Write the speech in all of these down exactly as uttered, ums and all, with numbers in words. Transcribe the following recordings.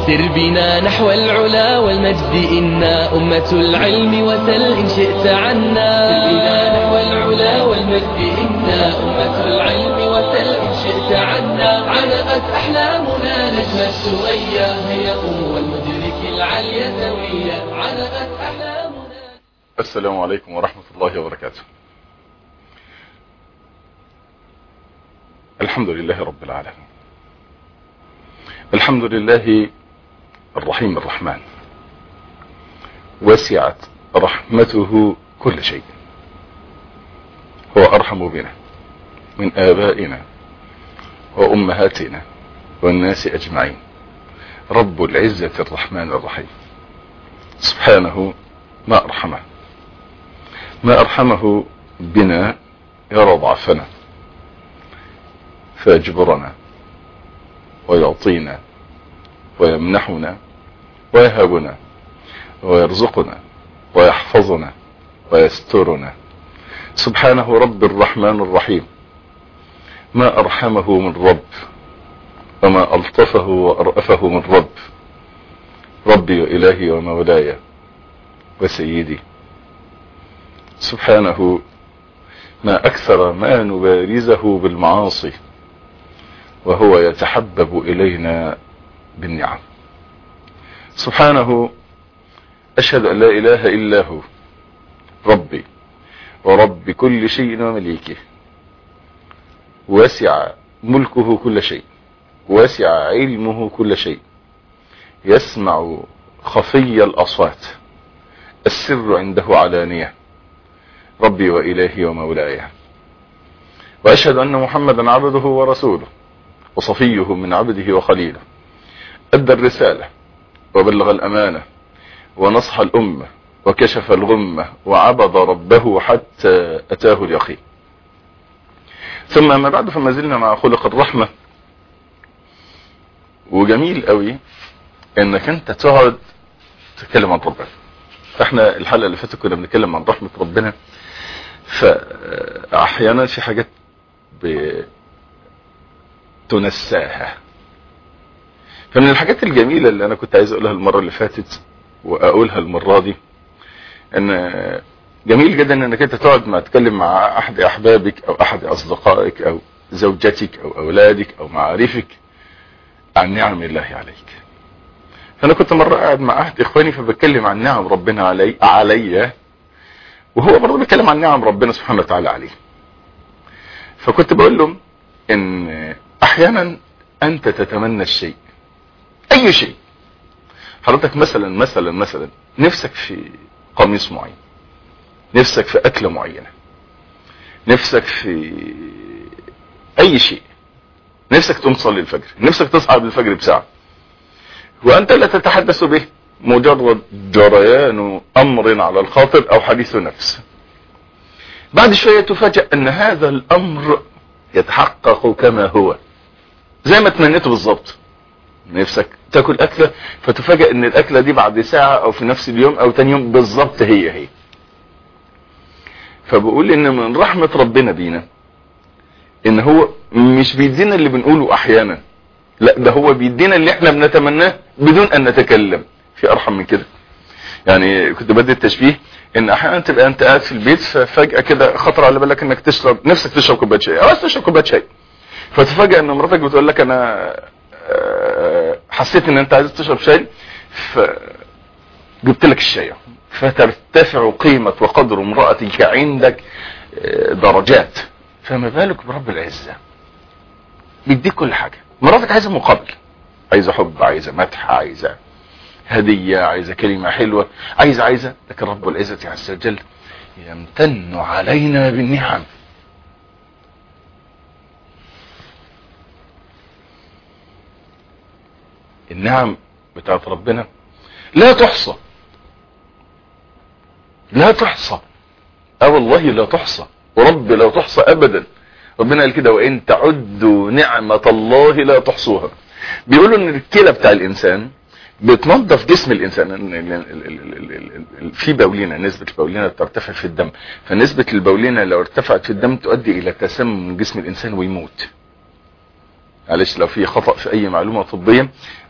سر بنا نحو العلا والمجد إنا أمة العلم وسل إن شئت عنا. سر بنا نحو العلا والمجد إنا أمة العلم وسل إن شئت عنا. علقت أحلامنا نجم السوية هي قوة المدرك العليا سوية. علقت أحلامنا. السلام عليكم ورحمة الله وبركاته. الحمد لله رب العالمين. الحمد لله الرحيم الرحمن، وسعت رحمته كل شيء، هو أرحم بنا من آبائنا وأمهاتنا والناس أجمعين، رب العزة الرحمن الرحيم سبحانه. ما أرحمه ما أرحمه بنا يرى ضعفنا فيجبرنا ويعطينا ويمنحنا ويهبنا ويرزقنا ويحفظنا ويسترنا، سبحانه رب الرحمن الرحيم. ما أرحمه من رب وما ألطفه وأرأفه من رب، ربي وإلهي ومولاي وسيدي سبحانه. ما أكثر ما نبارزه بالمعاصي وهو يتحبب إلينا بالنعم، سبحانه. أشهد أن لا إله إلا هو ربي ورب كل شيء ومليكه، وسع ملكه كل شيء، وسع علمه كل شيء، يسمع خفي الأصوات، السر عنده علانية، ربي وإلهي ومولاي. وأشهد أن محمدا عبده ورسوله وصفيه من عبده وخليله، أدى الرسالة وبلغ الأمانة ونصح الأمة وكشف الغمة وعبد ربه حتى أتاه اليقين. ثم ما بعد، فما زلنا مع خلق الرحمة. وجميل قوي انك انت تقعد تتكلم عن ربنا. فاحنا الحلقة اللي فاتت كنا بنتكلم عن رحمة ربنا، فاحيانا في حاجات تنساها. فمن الحاجات الجميلة اللي انا كنت عايز اقولها المرة اللي فاتت واقولها المرة دي، ان جميل جدا انك انت تقعد ما تتكلم مع احد احبابك او احد اصدقائك او زوجتك او اولادك او معارفك عن نعم الله عليك. فانا كنت مرة قاعد مع احد اخواني فبتكلم عن نعم ربنا علي علي وهو برضه بيتكلم عن نعم ربنا سبحانه وتعالى عليه. فكنت بقول لهم ان احيانا انت تتمنى الشيء، اي شيء. حضرتك مثلا مثلا مثلا نفسك في قميص معين، نفسك في اكلة معينة، نفسك في اي شيء، نفسك تقوم تصلي الفجر، نفسك تصحى قبل الفجر بساعة، وانت لا تتحدث به، مجرد جريان امر على الخاطر او حديث نفس. بعد شوية تفاجأ ان هذا الامر يتحقق كما هو زي ما تمنيته بالظبط. نفسك تاكل اكلة، فتفاجأ ان الاكلة دي بعد ساعة او في نفس اليوم او تاني يوم بالظبط هي هي. فبقول ان من رحمة ربنا بينا ان هو مش بيدينا اللي بنقوله احيانا، لا ده هو بيدينا اللي احنا بنتمناه بدون ان نتكلم. في ارحم من كده؟ يعني كنت بدي التشبيه ان احيانا تبقى انت قاعد في البيت ففجأة كده خطر على بالك انك تشرب، نفسك تشرب كوبايه شاي او تشرب كوبايه شاي، فتفاجئ ان مراتك بتقول لك انا حسيت ان انت عايز تشرب شاي فجبت لك الشاي، فترتفع قيمة وقدر امرأتك عندك درجات. فما بالك برب العزة بيديك كل حاجة. مراتك عايزة مقابل، عايزة حب، عايزة مدح، عايزة هدية، عايزة كلمة حلوة، عايزة عايزة لكن رب العزة عز وجل يمتن علينا بالنعم. النعم بتاعت ربنا لا تحصى، لا تحصى، اه والله لا تحصى، ورب لا تحصى ابدا. ربنا قال كده وان تعدوا نعمة الله لا تحصوها. بيقولوا ان الكلى بتاع الانسان بتنظف جسم الانسان. في بولينة، نسبة البولينة بترتفع في الدم، فنسبة البولينة لو ارتفعت في الدم تؤدي الى تسمم جسم الانسان ويموت. معلش لو في خطأ في اي معلومة طبية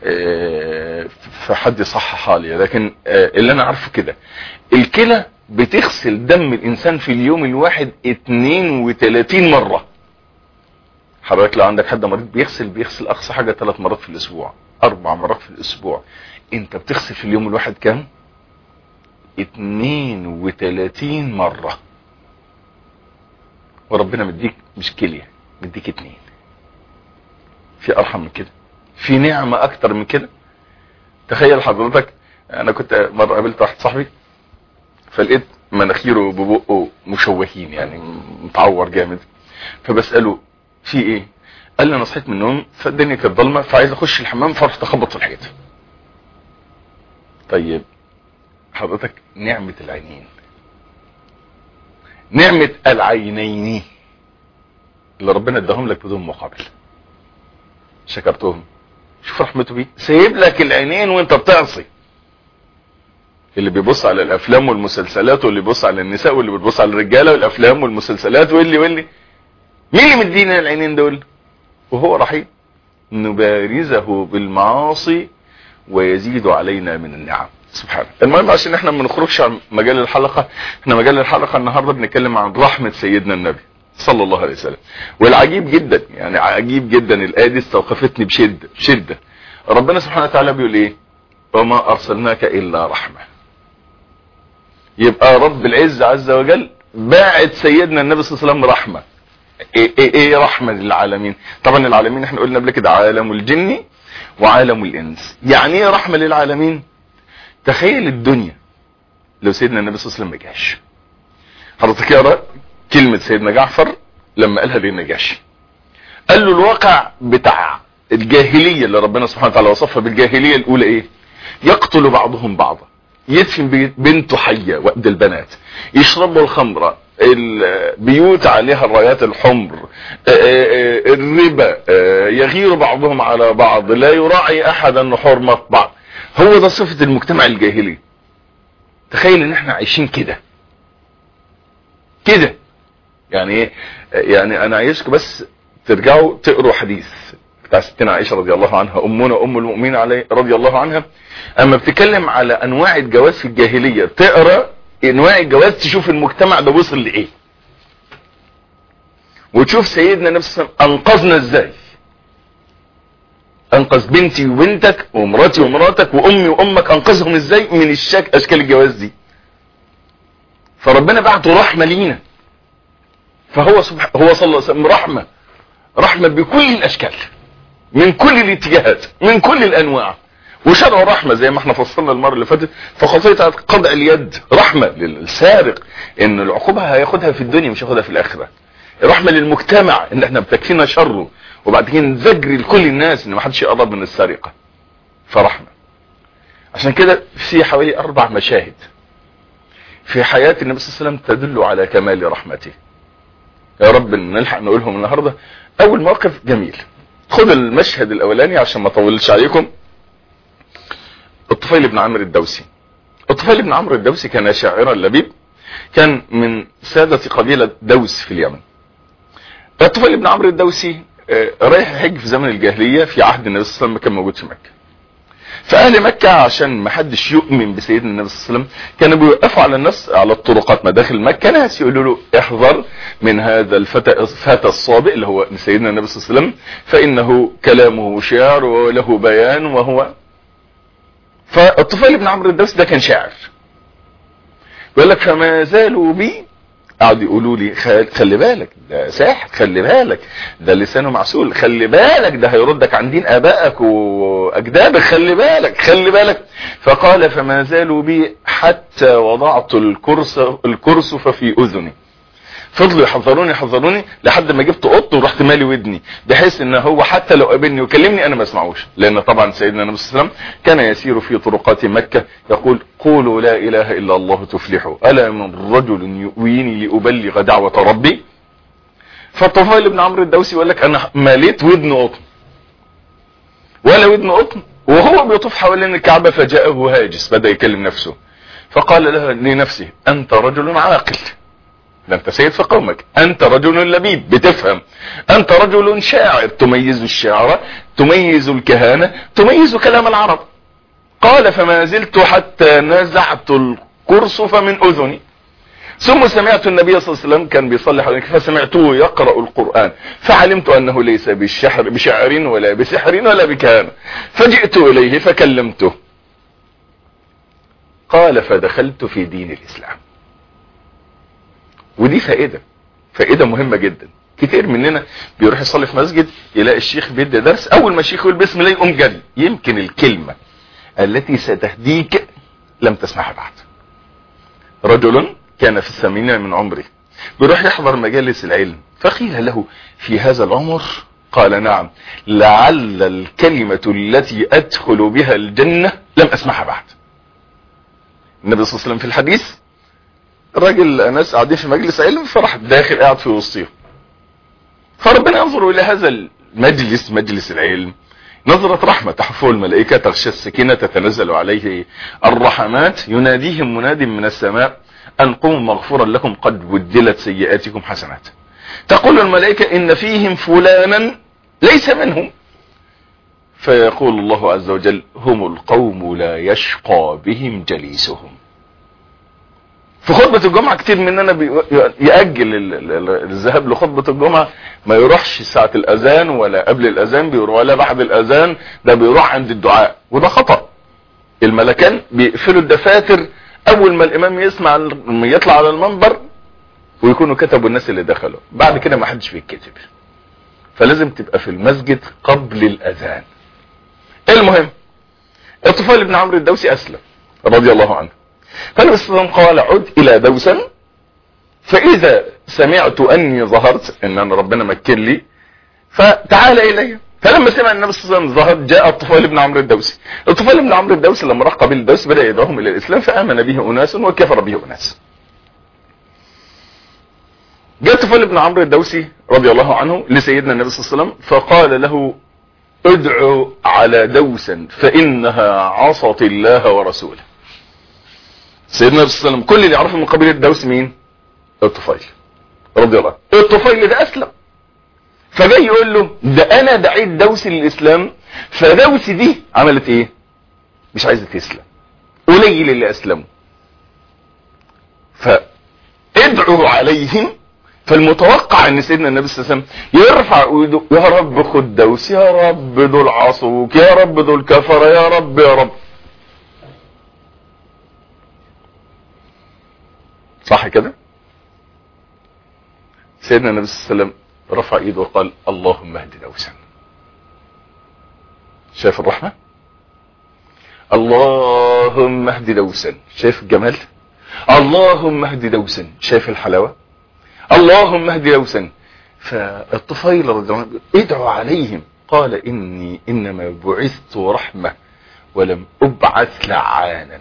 فحد يصححها لي، لكن اللي انا عارفه كده الكلى بتغسل دم الانسان في اليوم الواحد اتنين وتلاتين مرة. حضرتك لو عندك حد مريض بيغسل بيغسل اقصى حاجة ثلاث مرات في الاسبوع، اربع مرات في الاسبوع. انت بتغسل في اليوم الواحد كام؟ اتنين وتلاتين مرة. وربنا مديك مش كلية، مديك اتنين. في ارحم من كده؟ في نعمة اكتر من كده؟ تخيل حضرتك، انا كنت مرة قابلت واحد صاحبي فلقيت مناخيره وببقه مشوهين يعني متعور جامد، فبسأله في ايه؟ قال لي انا صحيت من النوم فالدنيا كانت ضلمه فعايز اخش الحمام فرحت اخبط في الحيط. طيب حضرتك نعمة العينين، نعمة العينين اللي ربنا اداهم لك بدون مقابل، شكرتهم؟ شوف رحمته بيه، سايب لك العينين وانت بتعصي. اللي بيبص على الافلام والمسلسلات واللي بيبص على النساء واللي بيبص على الرجاله والافلام والمسلسلات واللي واللي مين اللي مدينا العينين دول؟ وهو رحيم نبارزه بالمعاصي ويزيد علينا من النعم سبحانه. المهم عشان احنا ما نخرجش عن مجال الحلقة، احنا مجال الحلقة النهاردة بنتكلم عن رحمة سيدنا النبي صلى الله عليه وسلم. والعجيب جدا يعني عجيب جدا الآية دي استوقفتني بشدة بشدة. ربنا سبحانه وتعالى بيقول ايه؟ وما ارسلناك الا رحمة. يبقى رب العزة عز وجل باعت سيدنا النبي صلى الله عليه وسلم رحمة. ايه ايه, إيه رحمة للعالمين؟ طبعا العالمين احنا قلنا قبل كده عالم الجن وعالم الانس. يعني ايه رحمة للعالمين؟ تخيل الدنيا لو سيدنا النبي صلى الله عليه وسلم ما جاش. حضرتك اقرا كلمة سيدنا جعفر لما قالها للنجاشي، قال له الواقع بتاع الجاهلية اللي ربنا سبحانه وتعالى وصفها بالجاهلية الاولى ايه؟ يقتل بعضهم بعضا، يدفن بنته حية وقد البنات، يشربوا الخمرة، البيوت عليها الرايات الحمر، الربا، يغير بعضهم على بعض، لا يراعي احدا حرمة بعض. هو ده صفة المجتمع الجاهلي. تخيل ان احنا عايشين كده كده. يعني ايه؟ يعني انا عايزكم بس ترجعوا تقروا حديث بتاع ستنا عائشة رضي الله عنها، امنا ام المؤمنين عليه رضي الله عنها، اما بتتكلم على انواع الجواز في الجاهلية تقرا انواع الجواز تشوف المجتمع ده وصل لايه، وتشوف سيدنا النبي صلى الله عليه وسلم انقذنا ازاي. انقذ بنتي وبنتك ومراتي ومراتك وامي وامك، انقذهم ازاي من الشك اشكال الجواز دي. فربنا بعته رحمة لينا. فهو سبحانه هو صلى الله عليه وسلم رحمة، رحمة بكل الاشكال من كل الاتجاهات من كل الانواع. وشرع رحمة زي ما احنا فصلنا المرة اللي فاتت فخطية قطع اليد رحمة للسارق ان العقوبة هياخدها في الدنيا مش هياخدها في الاخرة. رحمة للمجتمع ان احنا بتكفينا شره وبعد كده نزجري لكل الناس ان ما حدش يقرب من السرقة. فرحمة. عشان كده في حوالي اربع مشاهد في حياة النبي صلى الله عليه وسلم تدل على كمال رحمته. يا رب نلحق نقولهم النهاردة. اول موقف جميل، خد المشهد الاولاني عشان ما اطولش عليكم. الطفيل بن عمرو الدوسي. الطفيل بن عمرو الدوسي كان شاعرا لبيب، كان من سادة قبيلة دوس في اليمن. الطفيل بن عمرو الدوسي رايح يحج في زمن الجاهلية في عهد النبي صلى الله عليه وسلم، كان موجود في مكة. فأهل مكة عشان ما حدش يؤمن بسيدنا النبي صلى الله عليه وسلم كانوا بيوقفوا على الناس على الطرقات مداخل مكة، ناس يقولوا له احذر من هذا الفتى الفتى الصابئ اللي هو سيدنا النبي صلى الله عليه وسلم فإنه كلامه شعر وله بيان وهو. فالطفيل بن عمرو الدوسي ده كان شاعر، يقول لك فما زالوا بي، قعدوا يقولوا لي خلي بالك ده ساحر، خلي بالك ده لسانه معسول، خلي بالك ده هيردك عن دين ابائك واجدادك، خلي بالك خلي بالك. فقال فما زالوا بي حتى وضعت الكرس الكرسف في اذني. فضلوا يحذروني يحذروني لحد ما جبت قطن ورحت مالي ودني، بحيث ان هو حتى لو قابلني وكلمني انا ما اسمعوش. لان طبعا سيدنا النبي صلى الله عليه وسلم كان يسير في طرقات مكة يقول قولوا لا اله الا الله تفلحوا، الا من رجل يؤويني لابلغ دعوة ربي. فالطفيل بن عمرو الدوسي يقول لك انا ماليت ودن قطن ولا ودن قطن وهو بيطوف حوالين الكعبة، فجاءه هاجس بدأ يكلم نفسه فقال له لنفسه انت رجل عاقل، ده انت سيد في قومك، انت رجل لبيب بتفهم، انت رجل شاعر تميز الشعر، تميز الكهانة، تميز كلام العرب. قال فما زلت حتى نزعت القرصف من اذني، ثم سمعت النبي صلى الله عليه وسلم كان بيصلي حواليك فسمعته يقرأ القرآن، فعلمت انه ليس بالشعر بشعر ولا بسحر ولا بكهانة، فجئت اليه فكلمته. قال فدخلت في دين الاسلام. ودي فائدة فائدة مهمة جدا. كتير مننا بيروح يصلي في مسجد يلاقي الشيخ بيدي درس، اول ما الشيخ يقول بسم الله يقوم جري، يمكن الكلمة التي ستهديك لم تسمعها بعد. رجل كان في الثمانين من عمره بيروح يحضر مجالس العلم، فقيل له في هذا العمر؟ قال نعم، لعل الكلمة التي ادخل بها الجنة لم اسمعها بعد. النبي صلى الله عليه وسلم في الحديث الراجل ناس قاعدين في مجلس علم فراح داخل قاعد في وسطهم، فربنا ينظر الى هذا المجلس مجلس العلم نظرة رحمة تحفه الملائكة، تغشى السكينة، تتنزل عليه الرحمات، يناديهم مناد من السماء ان قوموا مغفورا لكم قد بدلت سيئاتكم حسنات. تقول الملائكة ان فيهم فلانا ليس منهم، فيقول الله عز وجل هم القوم لا يشقى بهم جليسهم. في خطبة الجمعة كتير مننا يأجل الذهاب لخطبة الجمعة، ما يروحش ساعة الأذان ولا قبل الأذان بيروح ولا بعد الأذان، ده بيروح عند الدعاء، وده خطأ. الملكان بيقفلوا الدفاتر أول ما الإمام يسمع يطلع على المنبر ويكونوا كتبوا الناس اللي دخلوا، بعد كده ما حدش بيتكتب. فلازم تبقى في المسجد قبل الأذان. المهم الطفيل بن عمرو الدوسي أسلم رضي الله عنه، فالنبي صلى الله عليه وسلم قال عد الى دوسا فاذا سمعت اني ظهرت ان انا ربنا مكن لي فتعال الي. فلما سمع النبي صلى الله عليه وسلم ظهر جاء الطفيل بن عمرو الدوسي. الطفيل بن عمرو الدوسي لما راح قبيل الدوس بدا يدعوهم الى الاسلام، فامن به اناس وكفر به اناس. جاء الطفيل بن عمرو الدوسي رضي الله عنه لسيدنا النبي صلى الله عليه وسلم فقال له ادعو على دوسا فانها عصت الله ورسوله. سيدنا النبي صلى الله عليه وسلم كل اللي يعرفه من قبيله الدوس مين؟ الطفيل رضي الله عنه. الطفيل ده اسلم، فجاي يقول له ده انا دعيت دوسي للاسلام، فدوسي دي عملت ايه؟ مش عايزه تسلم، قليل اللي اسلموا، فادعوا عليهم. فالمتوقع ان سيدنا النبي صلى الله عليه وسلم يرفع ايده يا رب خد دوس، يا رب دول عصوك، يا رب دول كفر، يا رب يا رب. صح كده؟ سيدنا النبي صلى الله عليه وسلم رفع ايده وقال اللهم اهد دوسا. شايف الرحمة؟ اللهم اهد دوسا. شايف الجمال؟ اللهم اهد دوسا. شايف الحلاوة؟ اللهم اهد دوسا. فالطفيل رضي الله عنه ادعوا عليهم، قال اني انما بعثت رحمة ولم ابعث لعانا.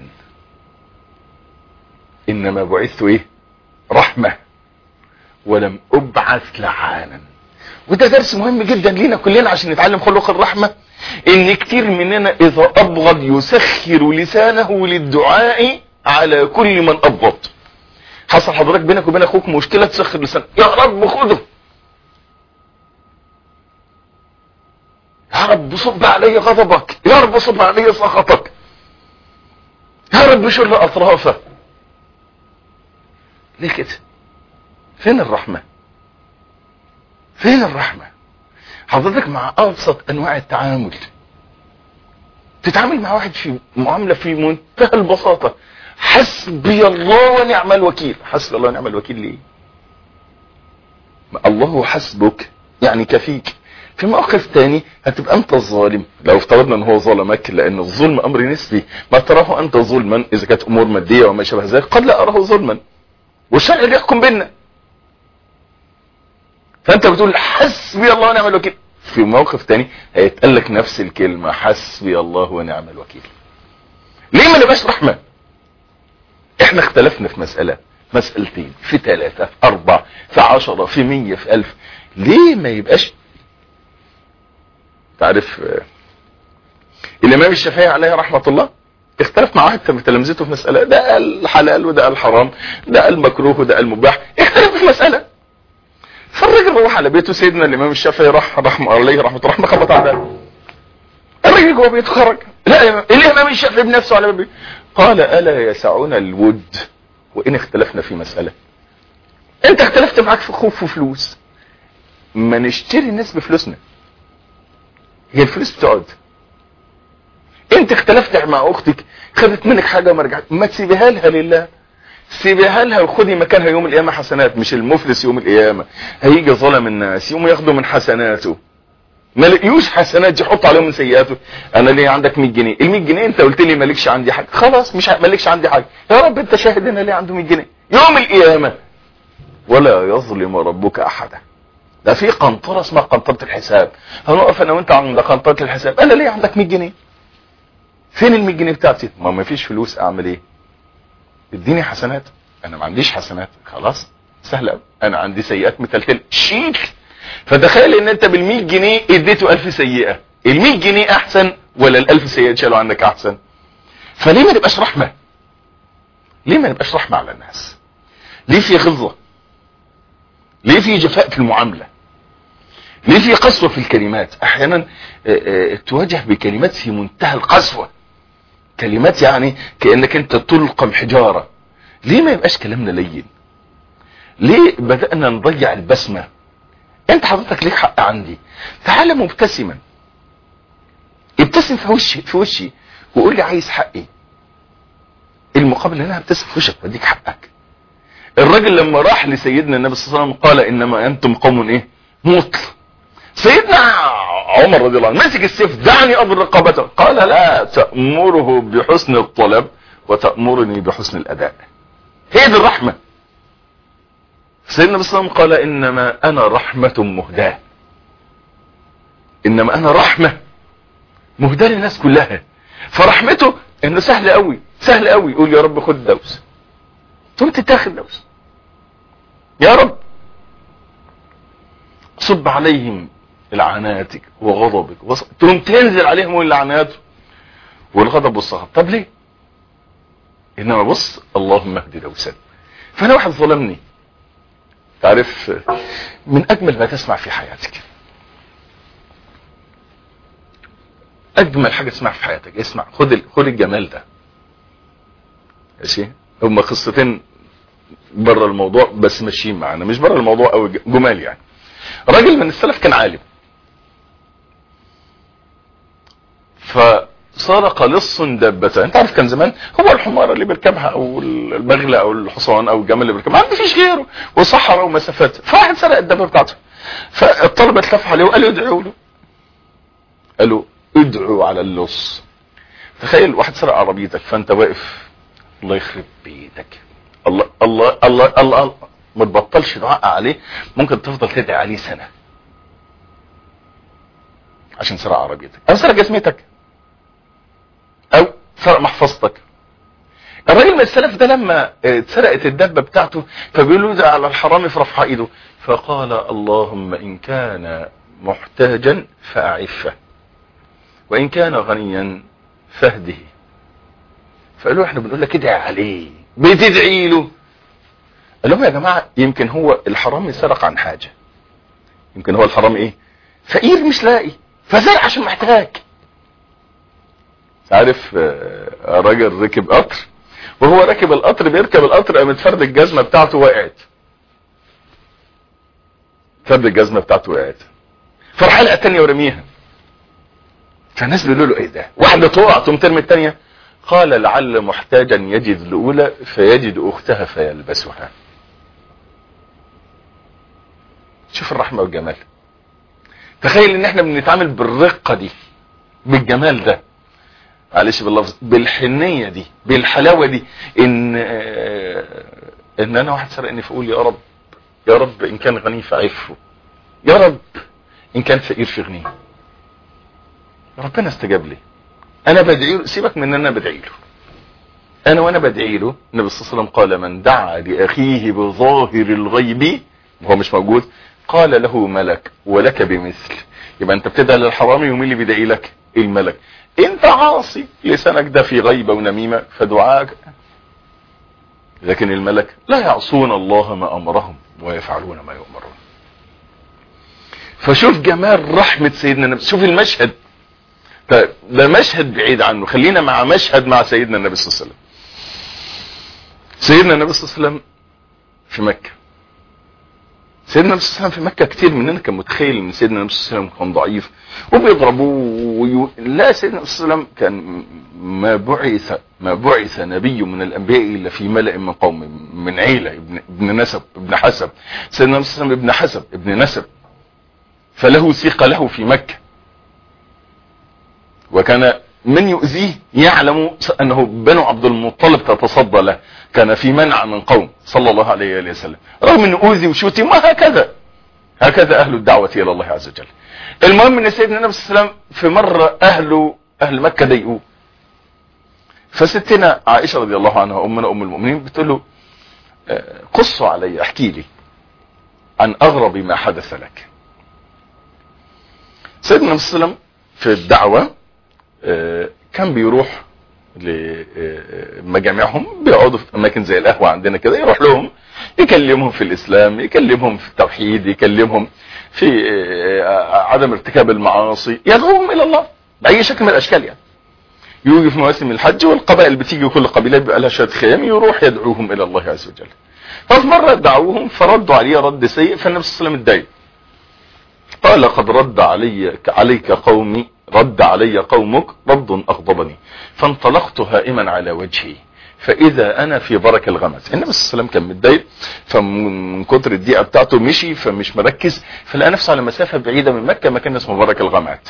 انما بعثت ايه؟ رحمة ولم ابعث لعانا. وده درس مهم جدا لينا كلنا عشان نتعلم خلق الرحمة، ان كتير مننا اذا ابغض يسخر لسانه للدعاء على كل من ابغض. حصل حضرتك بينك وبين اخوك مشكلة تسخر لسانك، يا رب خده، يا رب صب علي غضبك، يا رب صب علي سخطك، يا رب شل اطرافه. ليه كده؟ فين الرحمة؟ فين الرحمة؟ حضرتك مع ابسط انواع التعامل تتعامل مع واحد في معاملة في منتهى البساطة، حسبي الله ونعم الوكيل. حسبي الله ونعم الوكيل ليه؟ الله حسبك يعني كفيك. في موقف تاني هتبقى انت الظالم، لو افترضنا ان هو ظلمك، لان الظلم امر نسبي، ما تراه انت ظلما اذا كانت امور مادية وما شابه ذلك، قد لا اراه ظلما والشرع بيحكم بينا. فانت بتقول حسبي الله ونعم الوكيل، في موقف تاني هيتقال لك نفس الكلمة حسبي الله ونعم الوكيل. ليه ما نبقاش رحمة؟ احنا اختلفنا في مسألة، مسألتين، في ثلاثة، في اربعة، في عشرة، في مية، في الف. ليه ما يبقاش؟ تعرف الامام الشافعي عليه رحمة الله اختلف مع واحد من تلامذته في مسألة، ده قال حلال وده قال حرام، ده قال مكروه وده قال مباح، اختلف في مسألة. فالراجل روح على بيته، سيدنا الامام الشافعي راح رحمه عليه رحمه الله رحمه خبط على الباب. الراجل جوه بيته خرج، لا الامام الشافعي بنفسه على بابه، قال الا يسعنا الود وان اختلفنا في مسألة؟ انت اختلفت معاك في خوف وفلوس، ما نشتري الناس بفلوسنا، هي الفلوس بتقعد. انت اختلفت مع اختك، خدت منك حاجة وما رجعت، ما تسيبها لها لله، سيبها لها وخدي مكانها يوم القيامة حسنات. مش المفلس يوم القيامة هيجي ظلم الناس يوم ياخدوا من حسناته، ما لقيوش حسنات يحط عليهم من سيئاته. انا ليه عندك مية جنيه، ال مية جنيه انت قلت لي مالكش عندي حاجة، خلاص مش مالكش عندي حاجة، يا رب انت شاهد انا ليه عنده مية جنيه يوم القيامة. ولا يظلم ربك احدا. ده في قنطرة اسمها قنطرة الحساب، هنقف انا وانت عند قنطرة الحساب، انا ليه عندك مية جنيه، فين ال مية جنيه بتاعتي؟ ما ما فيش فلوس، اعمل ايه؟ اديني حسنات، انا ما عنديش حسنات، خلاص سهل قوي، انا عندي سيئات متلتل شيك. فتخيل ان انت بال مية جنيه اديته ألف سيئة، ال مية جنيه احسن ولا ال ألف سيئة اتشالوا عنك احسن؟ فليه ما نبقاش رحمة؟ ليه ما نبقاش رحمة على الناس؟ ليه في غلظة؟ ليه في جفاء في المعاملة؟ ليه في قسوة في الكلمات؟ احيانا تواجه بكلمات في منتهى القسوة، كلمات يعني كأنك انت تلقم حجارة. ليه ما يبقاش كلامنا لين؟ ليه بدأنا نضيع البسمة؟ انت حضرتك ليك حق عندي، تعال مبتسما، ابتسم في وشي في وشي وقول لي عايز حقي، المقابل ان انا ابتسم في وشك واديك حقك. الراجل لما راح لسيدنا النبي صلى الله عليه وسلم قال انما انتم قوم ايه مطل. سيدنا عمر رضي الله عنه مسك السيف، دعني اضرب رقبته، قال لا تأمره بحسن الطلب وتأمرني بحسن الاداء. هي دي الرحمة. سيدنا النبي صلى الله عليه وسلم قال انما انا رحمة مهداة، انما انا رحمة مهداة للناس كلها. فرحمته انه سهل قوي سهل قوي يقول يا رب خد دوس، ثم تتاخد دوس، يا رب صب عليهم لعناتك وغضبك وص... ثم تنزل عليهم اللعنات والغضب والسخط. طب ليه؟ انما بص اللهم اهد دوسا. فانا واحد ظلمني، تعرف من اجمل ما تسمع في حياتك، اجمل حاجة تسمع في حياتك، اسمع، خد خد الجمال ده ماشي. هما قصتين بره الموضوع بس ماشيين معانا، مش بره الموضوع او جمال يعني. راجل من السلف كان عالم، فسرق لص دابته. انت عارف كان زمان هو الحمار اللي بيركبها او البغلة او الحصان او الجمل اللي بيركبها، ما فيش غيره، وصحراء ومسافات. فواحد سرق الدابه بتاعته، فالطلبه اتلف عليه وقالوا ادعوا له، قالوا ادعوا على اللص. تخيل واحد سرق عربيتك فانت واقف، الله يخرب بيتك، الله الله الله الله, الله. ما تبطلش دعاء عليه، ممكن تفضل تدعي عليه سنة عشان سرق عربيتك او سرق جسمتك او سرق محفظتك. الراجل من السلف ده لما اتسرقت الدابة بتاعته فبيقولوا ده على الحرامي في رفع ايده، فقال اللهم ان كان محتاجا فاعفه وان كان غنيا فاهده. فقالوا احنا بنقول لك ادعي عليه، بتدعي له. قال لهم يا جماعة يمكن هو الحرامي سرق عن حاجة، يمكن هو الحرامي ايه فقير مش لاقي فسرق عشان محتاج. عارف راجل ركب قطر، وهو راكب القطر بيركب القطر قامت فرد الجزمة بتاعته وقعت، فرد الجزمة بتاعته وقعت، فراح لقى التانية ورميها. فالناس بيقولوا له ايه ده، واحدة تقع ثم ترمي التانية. قال لعل محتاجا يجد الاولى فيجد اختها فيلبسها. شوف الرحمة والجمال. تخيل ان احنا بنتعامل بالرقة دي، بالجمال ده، معلش باللفظ، بالحنية دي، بالحلاوة دي، ان ان انا واحد سرقني فاقول يا رب يا رب ان كان غني فعفه، يا رب ان كان فقير فغنيه. ربنا استجاب لي، انا بدعي له، سيبك من ان انا بدعي له، انا وانا بدعي له النبي صلى الله عليه وسلم قال من دعا لاخيه بظاهر الغيب وهو مش موجود قال له ملك ولك بمثل. يبقى انت بتدعي للحرامي ومين اللي بيدعي لك؟ الملك انت عاصي لسانك ده في غيبة ونميمة فدعاك، لكن الملك لا يعصون الله ما امرهم ويفعلون ما يؤمرون. فشوف جمال رحمة سيدنا النبي، شوف المشهد. طيب ده مشهد بعيد عنه، خلينا مع مشهد مع سيدنا النبي صلى الله عليه وسلم. سيدنا النبي صلى الله عليه وسلم في مكة. سيدنا النبي صلى الله عليه وسلم في مكة كتير مننا كان متخيل ان سيدنا النبي صلى الله عليه وسلم كان ضعيف وبيضربوه ويو... لا، سيدنا النبي صلى الله عليه وسلم كان ما بعث ما بعث نبي من الانبياء الا في ملأ من قوم، من عيلة، ابن, ابن نسب، ابن حسب. سيدنا النبي صلى الله عليه وسلم ابن حسب، ابن نسب، فله ثقة له في مكة. وكان من يؤذيه يعلم انه بنو عبد المطلب تتصدى له، كان في منع من قوم صلى الله عليه وسلم، رغم انه اوذي وشتم. وهكذا هكذا اهل الدعوة الى الله عز وجل. المهم ان سيدنا النبي صلى الله عليه وسلم في مرة اهله اهل مكة ضايقوه، فستنا عائشة رضي الله عنها امنا ام المؤمنين بتقول له قصوا علي، احكي لي عن اغرب ما حدث لك. سيدنا النبي صلى الله عليه وسلم في الدعوة كان بيروح لمجامعهم، بيقعدوا في اماكن زي القهوة عندنا كده، يروح لهم يكلمهم في الاسلام، يكلمهم في التوحيد، يكلمهم في عدم ارتكاب المعاصي، يدعوهم الى الله باي شكل من الاشكال. يعني يجي في مواسم الحج والقبائل بتيجي، كل قبيلة بيبقى لها شوية خيام، يروح يدعوهم الى الله عز وجل. ففي مرة دعوهم فردوا عليه رد سيء، فالنبي صلى الله عليه وسلم اتضايق، قال قد رد علي عليك قومي رد علي قومك رد اغضبني، فانطلقت هائما على وجهي فاذا انا في برك الغمز. النبي صلى الله عليه وسلم كان متضايق، فمن كتر الدقيقه بتاعته مشي، فمش مركز، فلقى نفسه على مسافه بعيده من مكه مكان اسمه برك الغمات.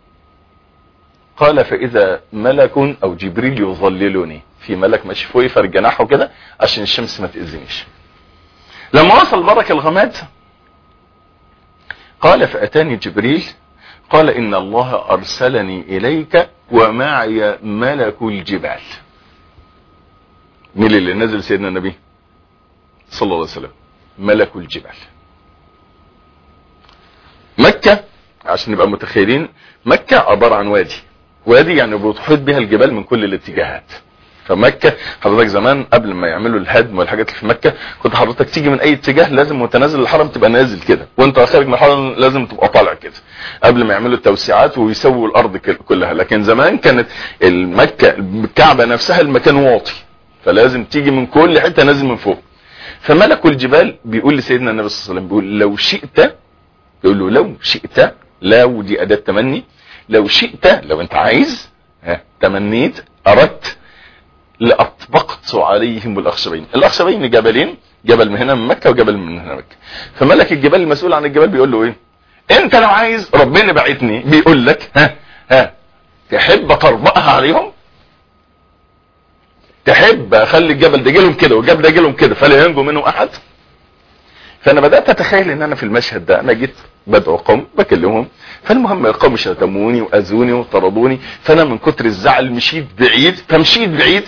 قال فاذا ملك او جبريل يظللني، في ملك ماشي فوقي فرج جناحه كده عشان الشمس ما تاذينيش. لما وصل برك الغمات قال فاتاني جبريل قال ان الله ارسلني اليك ومعي ملك الجبال. مين اللي نزل سيدنا النبي صلى الله عليه وسلم؟ ملك الجبال. مكة عشان نبقى متخيلين، مكة عبارة عن وادي، وادي يعني بتحيط بها الجبال من كل الاتجاهات. فمكة حضرتك زمان قبل ما يعملوا الهدم والحاجات اللي في مكة، كنت حضرتك تيجي من اي اتجاه لازم وانت نازل الحرم تبقى نازل كده، وانت خارج من الحرم لازم تبقى طالع كده، قبل ما يعملوا التوسعات ويسووا الارض كلها. لكن زمان كانت المكة الكعبة نفسها المكان واطي، فلازم تيجي من كل حتة نازل من فوق. فملك الجبال بيقول لسيدنا النبي صلى الله عليه وسلم، بيقول لو شئت، يقول له لو شئت، لو دي اداة تمني، لو شئت لو انت عايز، ها تمنيت، اردت، لأطبقت عليهم الأخشبين. الأخشبين جبلين، جبل من هنا من مكة وجبل من هنا مكة. فملك الجبال المسؤول عن الجبال بيقول له ايه؟ انت لو عايز، ربنا بعتني بيقول لك ها ها تحب تربقها عليهم؟ تحب اخلي الجبل ده يجيلهم كده والجبل ده يجيلهم كده فلا ينجو منه احد؟ فانا بدأت اتخيل ان انا في المشهد ده، انا جيت بدعو قوم بكلمهم، فالمهم القوم شتموني واذوني وطردوني، فانا من كتر الزعل مشيت بعيد، فمشيت بعيد.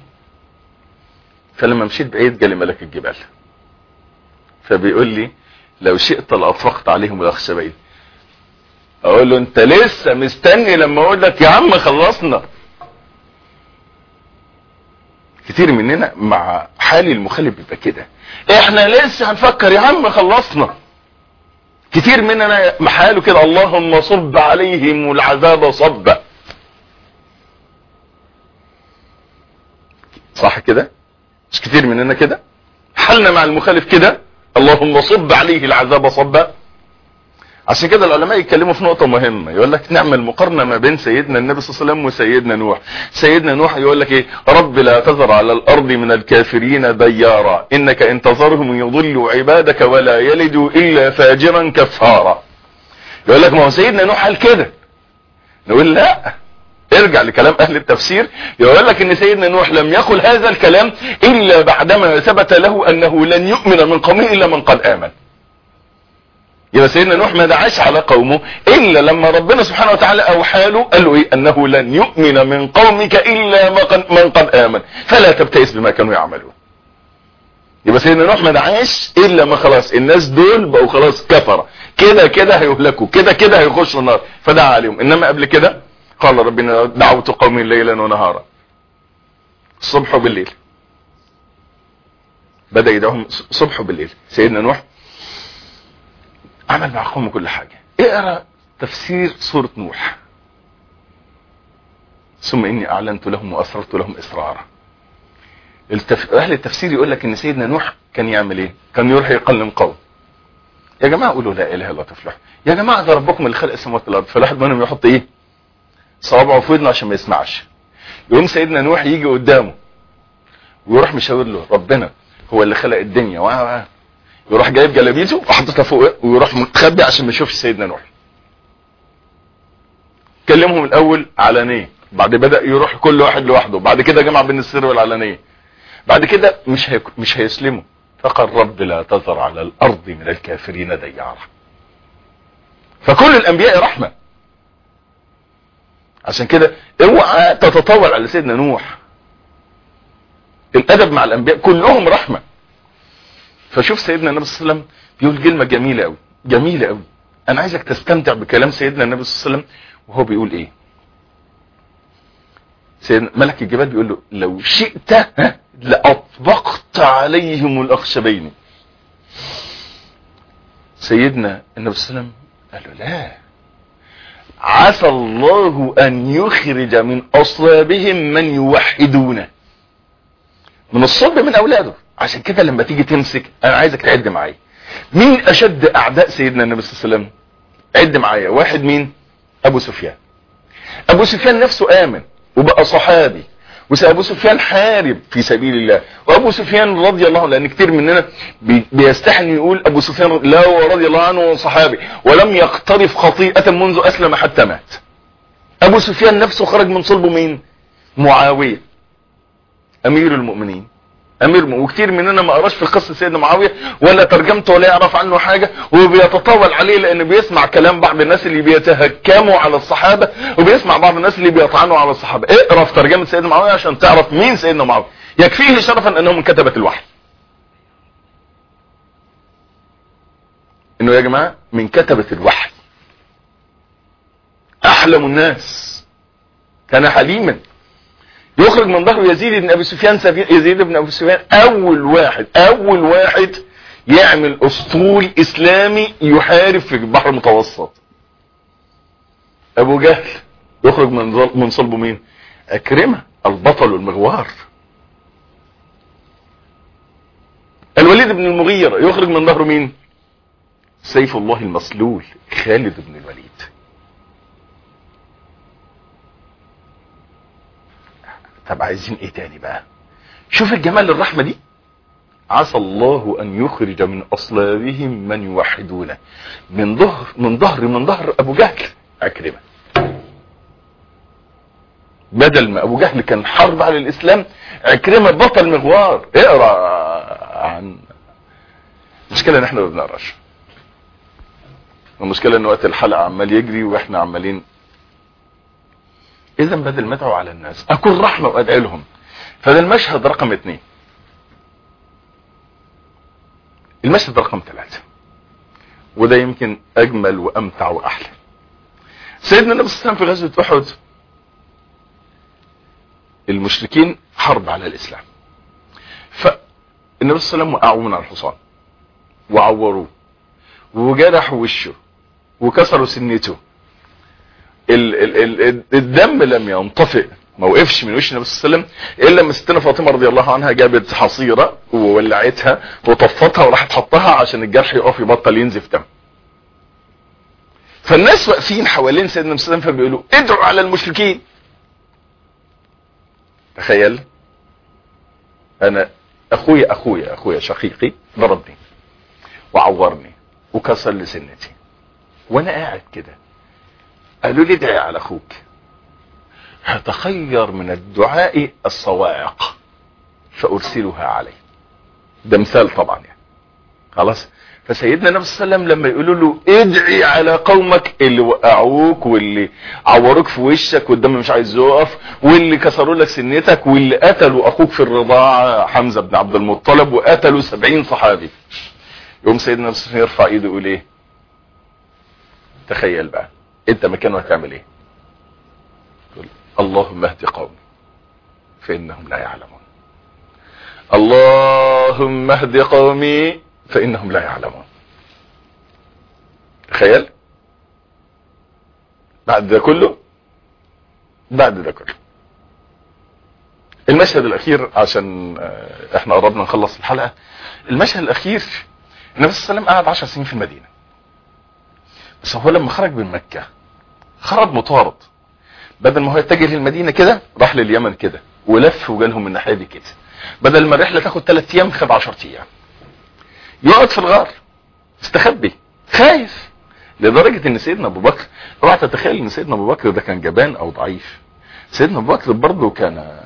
فلما مشيت بعيد جالي ملك الجبال فبيقول لي لو شئت لأطفقت عليهم الأخشبين. اقول له انت لسه مستني لما اقول لك يا عم خلصنا؟ كتير مننا مع حالي المخالف بيبقى كده، احنا لسه هنفكر يا عم خلصنا. كتير مننا محاله كده، اللهم صب عليهم العذاب صبا. صح كده؟ مش كتير مننا كده؟ حالنا مع المخالف كده، اللهم صب عليه العذاب صبا. عشان كده العلماء يتكلموا في نقطة مهمة، يقول لك نعمل مقارنة ما بين سيدنا النبي صلى الله عليه وسلم وسيدنا نوح. سيدنا نوح يقول لك ايه؟ رب لا تذر على الارض من الكافرين ديارا انك ان تذرهم يضلوا عبادك ولا يلدوا الا فاجرا كفارا. يقول لك ما هو سيدنا نوح قال كده، نقول لا، ارجع لكلام اهل التفسير، يقول لك ان سيدنا نوح لم يقل هذا الكلام الا بعدما ثبت له انه لن يؤمن من قومه الا من قد امن. يبقى سيدنا نوح ما دعاش على قومه الا لما ربنا سبحانه وتعالى اوحى له، قال له ايه؟ انه لن يؤمن من قومك الا من قد امن فلا تبتئس بما كانوا يعملون. يبقى سيدنا نوح ما دعاش الا ما خلاص الناس دول بقوا خلاص كفره، كده كده هيهلكوا، كده كده هيخشوا النار، فدعا عليهم. انما قبل كده قال ربنا دعوت قومي ليلا ونهارا، الصبح وبالليل، بدأ يدعوهم صبح وبالليل. سيدنا نوح عمل مع قومه كل حاجة. اقرأ تفسير سورة نوح. ثم اني اعلنت لهم واسررت لهم اسرارا. التف... اهل التفسير يقول لك ان سيدنا نوح كان يعمل ايه؟ كان يروح يقلم قوم، يا جماعه قولوا لا اله الا الله تفلحوا، يا جماعه ده ربكم اللي خلق السماوات والارض. فالواحد منهم يحط ايه؟ صوابعه في ودنه عشان ما يسمعش. يقوم سيدنا نوح يجي قدامه ويروح مشاور له ربنا هو اللي خلق الدنيا، و يروح جايب جلابيته وحطتها فوق ويروح متخبي عشان ما يشوفش سيدنا نوح. كلمهم الاول علانيه، بعد بدأ يروح كل واحد لوحده، بعد كده جمع بين السر والعلانيه، بعد كده مش هي... مش هيسلموا. فقال رب لا تذر على الارض من الكافرين ديارا. فكل الانبياء رحمه، عشان كده اوعى تتطاول على سيدنا نوح. الادب مع الانبياء كلهم رحمه. فشوف سيدنا النبي صلى الله عليه وسلم بيقول كلمه جميله قوي جميله قوي. انا عايزك تستمتع بكلام سيدنا النبي صلى الله عليه وسلم وهو بيقول ايه. سيدنا ملك الجبال بيقول له لو شئت لأطبقت عليهم الأخشبين. سيدنا النبي صلى الله عليه وسلم قال له لا، عسى الله أن يخرج من أصلابهم من يوحدونه، من الصلب من أولاده. عشان كده لما تيجي تمسك أنا عايزك تعد معايا مين أشد أعداء سيدنا النبي صلى الله عليه وسلم. عد معايا. واحد مين؟ أبو سفيان. أبو سفيان نفسه آمن وبقى صحابي، وابو سفيان حارب في سبيل الله. وابو سفيان رضي الله عنه، لان كتير مننا بيستحي يقول ابو سفيان لا ورضي الله عنه صحابي ولم يقترف خطيئة منذ اسلم حتى مات. ابو سفيان نفسه خرج من صلبه مين؟ معاوية امير المؤمنين. امير المؤمنين. وكتير مننا ما قراش في قصة سيدنا معاوية ولا ترجمته ولا يعرف عنه حاجة، وبيتطاول عليه لان بيسمع كلام بعض الناس اللي بيتهكموا على الصحابة، وبيسمع بعض الناس اللي بيطعنوا على الصحابة. اقرا في ترجمة سيدنا معاوية عشان تعرف مين سيدنا معاوية. يكفيه شرفا انه من كتبة الوحي، انه يا جماعة من كتبة الوحي. احلم الناس، كان حليما، يخرج من ظهره يزيد بن ابي سفيان. يزيد بن ابي سفيان اول واحد اول واحد يعمل اسطول اسلامي يحارب في البحر المتوسط. ابو جهل يخرج من من صلبه مين؟ اكرمه البطل والمغوار. الوليد بن المغيرة يخرج من ظهره مين؟ سيف الله المسلول خالد بن الوليد. طب عايزين ايه تاني بقى؟ شوف الجمال الرحمة دي. عسى الله ان يخرج من اصلابهم من يوحدونه، من ظهر من ظهر من ظهر ابو جهل عكرمة. بدل ما ابو جهل كان حرب على الاسلام، عكرمة بطل مغوار. اقرا عن المشكلة ان احنا ما بنقراش. المشكلة ان وقت الحلقة عمال يجري واحنا عمالين. اذا بدل ما ادعو على الناس اكون رحمة وادعي لهم. فده المشهد رقم اثنين. المشهد رقم ثلاثة، وده يمكن اجمل وامتع واحلى. سيدنا النبي صلى الله عليه وسلم في غزوة احد، المشركين حرب على الاسلام، فالنبي صلى الله عليه وسلم وقعوا من على الحصان وعوروه وجرحوا وشه وكسروا سنته. ال ال ال الدم لم ينطفئ، ما وقفش من وش النبي صلى الله عليه وسلم الا لما ستنا فاطمه رضي الله عنها جابت حصيره وولعتها وطفتها وراحت حطها عشان الجرح يقف يبطل ينزف دم. فالناس واقفين حوالين سيدنا النبي صلى الله عليه وسلم فبيقولوا ادعوا على المشركين. تخيل، انا اخويا اخويا اخويا شقيقي ضربني وعورني وكسر لي سنتي وانا قاعد كده، قالوا لي ادعي على اخوك. هتخير من الدعاء الصواعق فارسلها عليه. ده مثال طبعا يعني. خلاص. فسيدنا النبي صلى الله عليه وسلم لما يقولوا له ادعي على قومك اللي وقعوك واللي عوروك في وشك والدم مش عايز يقف واللي كسروا لك سنتك واللي قتلوا اخوك في الرضاعه حمزه بن عبد المطلب وقتلوا سبعين صحابي، يقوم سيدنا النبي صلى الله عليه وسلم يرفع ايده يقول ايه؟ تخيل بقى انت مكانه هتعمل ايه؟ اللهم اهد قومي فإنهم لا يعلمون. اللهم اهد قومي فإنهم لا يعلمون. تخيل بعد ده كله، بعد ده كله المشهد الاخير، عشان احنا قربنا نخلص الحلقة. المشهد الاخير النبي صلى الله عليه وسلم قعد عشر سنين في المدينة، بس هو لما خرج من مكة خرج مطارد، بدل ما هو يتجه للمدينة كده راح لليمن كده ولف وجالهم من الناحية دي كده. بدل ما الرحلة تاخد ثلاث ايام خد عشر ايام. يقعد في الغار استخبي خايف، لدرجة ان سيدنا ابو بكر، اوعى تتخيل ان سيدنا ابو بكر ده كان جبان او ضعيف. سيدنا ابو بكر برضه كان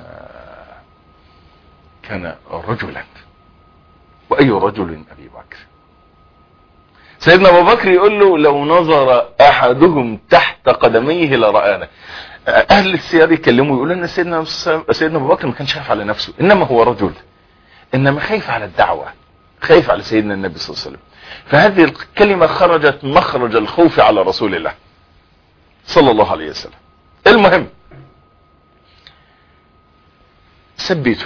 كان رجلا، واي رجل ابي بكر. سيدنا ابو بكر يقول له لو نظر احدهم تحت قدميه لرآنا. اهل السير يكلموا يقولوا ان سيدنا سيدنا ابو بكر ما كانش خايف على نفسه، انما هو رجل، انما خايف على الدعوة، خايف على سيدنا النبي صلى الله عليه وسلم. فهذه الكلمة خرجت مخرج الخوف على رسول الله صلى الله عليه وسلم. المهم سبيته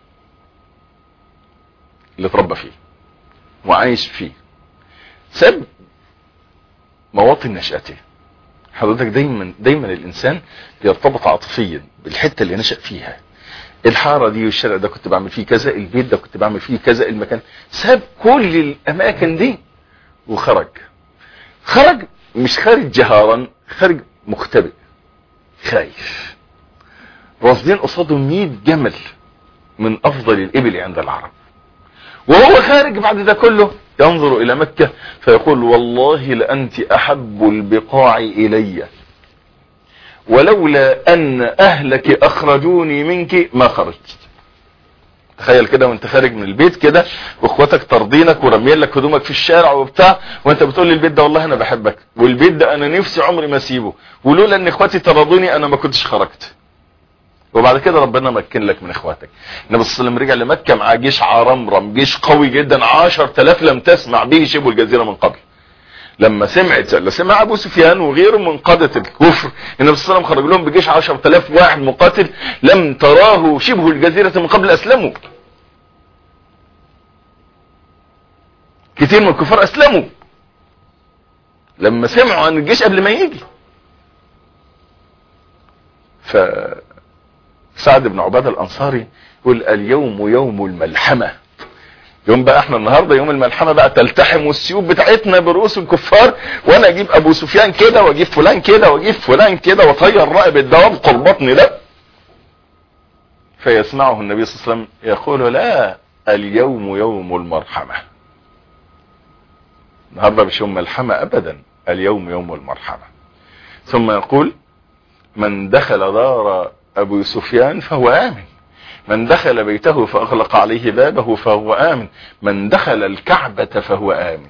اللي اتربى فيه وعايش فيه، سب مواطن نشأته. حضرتك دايما دايما الانسان يرتبط عاطفيا بالحتة اللي نشأ فيها. الحارة دي والشارع ده كنت بعمل فيه كذا، البيت ده كنت بعمل فيه كذا، المكان. ساب كل الاماكن دي وخرج. خرج مش خارج جهارا، خارج مختبئ خايف. راصدين قصاده مية جمل من افضل الابل عند العرب، وهو خارج بعد ده كله ينظر الى مكة فيقول والله لأنت احب البقاع الي، ولولا ان اهلك اخرجوني منك ما خرجت. تخيل كده وانت خارج من البيت كده واخواتك طردينك ورميين لك هدومك في الشارع وبتاع، وانت بتقول للبيت ده والله انا بحبك، والبيت ده انا نفسي عمري ما اسيبه، ولولا ان اخواتي طردوني انا ما كنتش خرجت. وبعد كده ربنا مكن لك من اخواتك. النبي صلى الله عليه وسلم رجع لمكة مع جيش عرمرم، جيش قوي جدا، عشر تلاف لم تسمع به شبه الجزيرة من قبل. لما سمعت لا سمع ابو سفيان وغيره من قادة الكفر النبي صلى الله عليه وسلم خرج لهم بجيش عشر تلاف واحد مقاتل لم تراه شبه الجزيرة من قبل اسلموا. كتير من الكفار اسلموا لما سمعوا عن الجيش قبل ما يجي. ف سعد بن عبادة الانصاري يقول اليوم يوم الملحمة. يوم بقى احنا النهاردة يوم الملحمة بقى، تلتحم السيوف بتاعتنا برؤوس الكفار، وانا اجيب ابو سفيان كده واجيب فلان كده واجيب فلان كده وطير رقب الدواب قربطني. لا، فيسمعه النبي صلى الله عليه وسلم يقول لا اليوم يوم المرحمة. النهاردة مش يوم ملحمة ابدا، اليوم يوم المرحمة. ثم يقول من دخل دار ابو سفيان فهو امن، من دخل بيته فاغلق عليه بابه فهو امن، من دخل الكعبة فهو امن.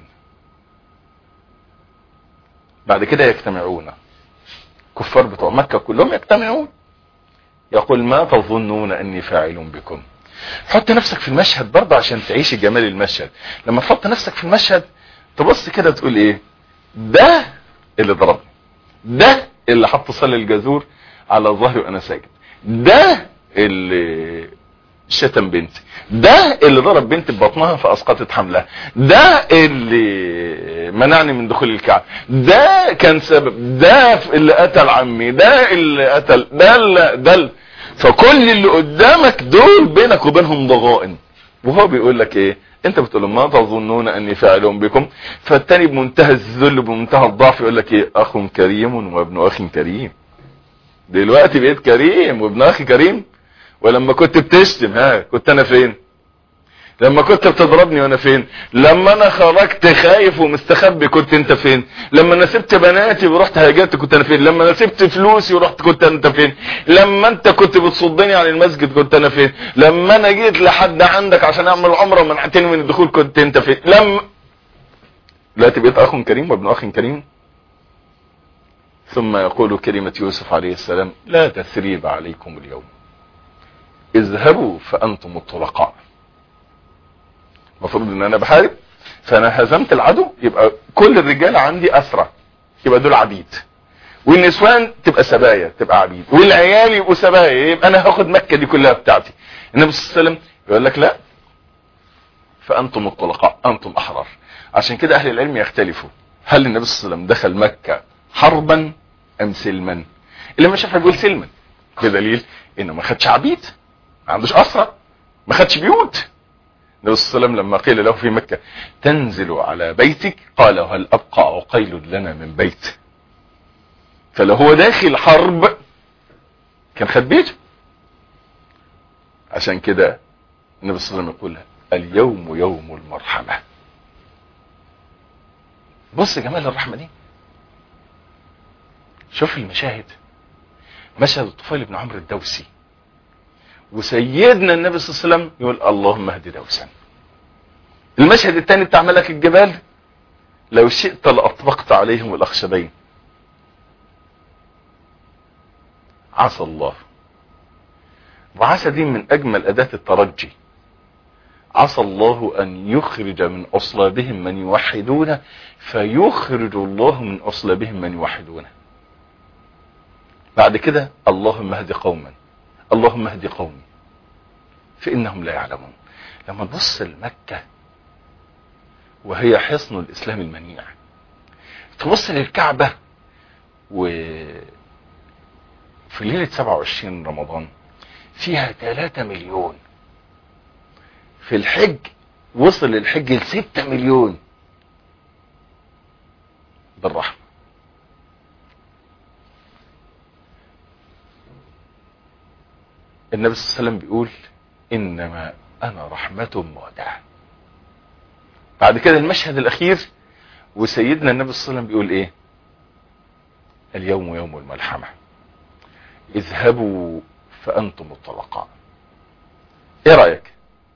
بعد كده يجتمعون كفار بتوع مكة كلهم يجتمعون، يقول ما تظنون اني فاعل بكم. حط نفسك في المشهد برضه عشان تعيش جمال المشهد. لما تحط نفسك في المشهد تبص كده تقول ايه، ده اللي ضربني، ده اللي حط صلي الجزور على ظهري وانا ساجد، ده اللي شتم بنتي، ده اللي ضرب بنتي ببطنها فاسقطت حملها، ده اللي منعني من دخول الكعبة، ده كان سبب، ده اللي قتل عمي، ده اللي قتل، ده اللي ده اللي. فكل اللي قدامك دول بينك وبينهم ضغائن، وهو بيقول لك ايه، انت بتقول ما تظنون اني فاعل بكم. فالتاني بمنتهى الذل بمنتهى الضعف يقول لك ايه، اخ كريم وابن اخ كريم. دلوقتي بقيت كريم وابن اخي كريم، ولما كنت بتشتم ها كنت انا فين؟ لما كنت بتضربني وانا فين؟ لما انا خرجت خايف ومستخبي كنت انت فين؟ لما انا سبت بناتي ورحت هاجرت كنت انا فين؟ لما انا سبت فلوسي ورحت كنت انت فين؟ لما انت كنت بتصدني عن المسجد كنت انا فين؟ لما انا جيت لحد عندك عشان اعمل عمره ومنعتني من الدخول كنت انت فين؟ لما دلوقتي بقيت اخ كريم وابن اخ كريم. ثم يقول كلمة يوسف عليه السلام لا تثريب عليكم اليوم اذهبوا فانتم الطلقاء. المفروض ان انا بحارب فانا هزمت العدو، يبقى كل الرجال عندي اسرى، يبقى دول عبيد، والنسوان تبقى سبايا تبقى عبيد، والعيال يبقوا سبايا، يبقى انا هاخد مكة دي كلها بتاعتي. النبي صلى الله عليه وسلم يقول لك لا، فانتم الطلقاء انتم احرار. عشان كده اهل العلم يختلفوا، هل النبي صلى الله عليه وسلم دخل مكة حربا ام سلما؟ اللي ما شافها بيقول سلما، بدليل انه ما خدش عبيد، ما عندوش اسرى، ما خدش بيوت. النبي صلى الله عليه وسلم لما قيل له في مكة تنزل على بيتك قال هل ابقى عقيل لنا من بيت؟ فلو هو داخل حرب كان خد بيته. عشان كده النبي صلى الله عليه وسلم يقول اليوم يوم المرحمة. بص جمال الرحمة دي، شوف المشاهد، مشهد الطفيل بن عمرو الدوسي وسيدنا النبي صلى الله عليه وسلم يقول اللهم اهد دوسا. المشهد الثاني بتاع ملك الجبال لو شئت لأطبقت عليهم الأخشبين. عسى الله، وعسى دي من أجمل أداة الترجي. عسى الله أن يخرج من أصلابهم من يوحدونه فيخرج الله من أصلابهم من يوحدونه. بعد كده اللهم اهد قوما، اللهم اهد قومي فإنهم لا يعلمون. لما تبص لمكة وهي حصن الإسلام المنيع، تبص للكعبة وفي ليلة سبعة وعشرين رمضان فيها ثلاثة مليون، في الحج وصل الحج لستة مليون بالرحمة. النبي صلى الله عليه وسلم بيقول انما انا رحمة مودعة. بعد كده المشهد الاخير وسيدنا النبي صلى الله عليه وسلم بيقول ايه؟ اليوم يوم الملحمة، اذهبوا فانتم الطلقاء. ايه رأيك؟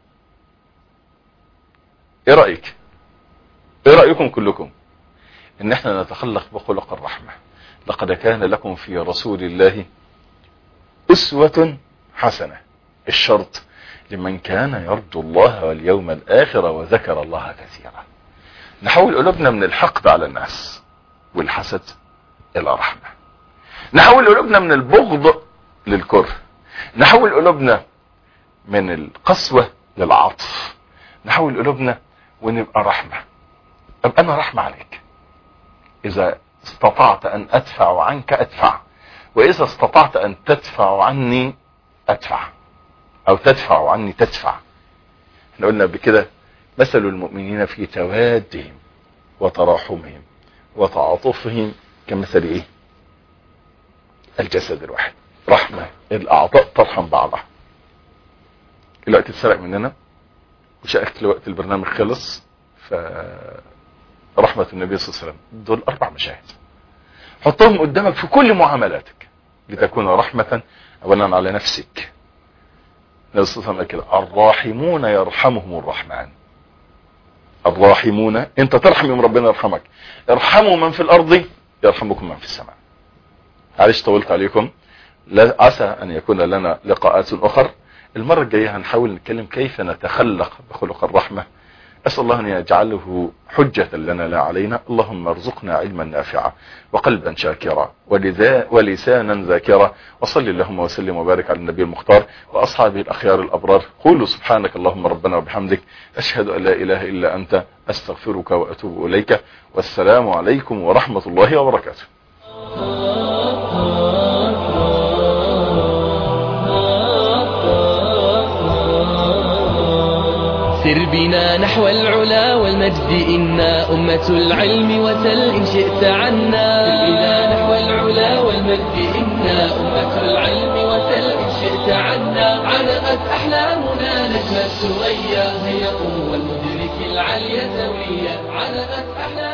ايه رأيك؟ ايه رأيكم كلكم ان احنا نتخلق بخلق الرحمة؟ لقد كان لكم في رسول الله اسوة حسنة، الشرط لمن كان يرجو الله واليوم الاخر وذكر الله كثيرا. نحول قلوبنا من الحقد على الناس والحسد الى رحمة، نحول قلوبنا من البغض للكره، نحول قلوبنا من القسوة للعطف، نحول قلوبنا ونبقى رحمة. ابقى انا رحمة عليك، اذا استطعت ان ادفع عنك ادفع، واذا استطعت ان تدفع عني ادفع، او تدفع عني تدفع. احنا قلنا بكده مثل المؤمنين في توادهم وتراحمهم وتعاطفهم كمثل ايه؟ الجسد الواحد، رحمة، الاعضاء ترحم بعضها. الوقت اتسرق مننا وشكل وقت البرنامج خلص، فرحمة النبي صلى الله عليه وسلم دول اربع مشاهد حطهم قدامك في كل معاملاتك لتكون رحمة اولا على نفسك. النبي صلى الله عليه وسلم كده الراحمون يرحمهم الرحمن. الراحمون، انت ترحم يوم ربنا يرحمك. ارحموا من في الارض يرحمكم من في السماء. معلش طولت عليكم، لا عسى ان يكون لنا لقاءات اخر. المرة الجاية هنحاول نتكلم كيف نتخلق بخلق الرحمة. أسأل الله أن يجعله حجة لنا لا علينا. اللهم ارزقنا علما نافعا وقلبا شاكرا ولسانا ذاكرا، وصل اللهم وسلم وبارك على النبي المختار وأصحابه الأخيار الأبرار. قولوا سبحانك اللهم ربنا وبحمدك، أشهد أن لا إله إلا أنت، أستغفرك وأتوب إليك، والسلام عليكم ورحمة الله وبركاته. سر بنا نحو العلا والمجد إنا أمة العلم وسل إن شئت عنا. سر بنا نحو العلا والمجد إنا أمة العلم وسل إن شئت عنا. علقت أحلامنا نجم الثريا، هي قوة المدرك العليا سويا. علقت أحلامنا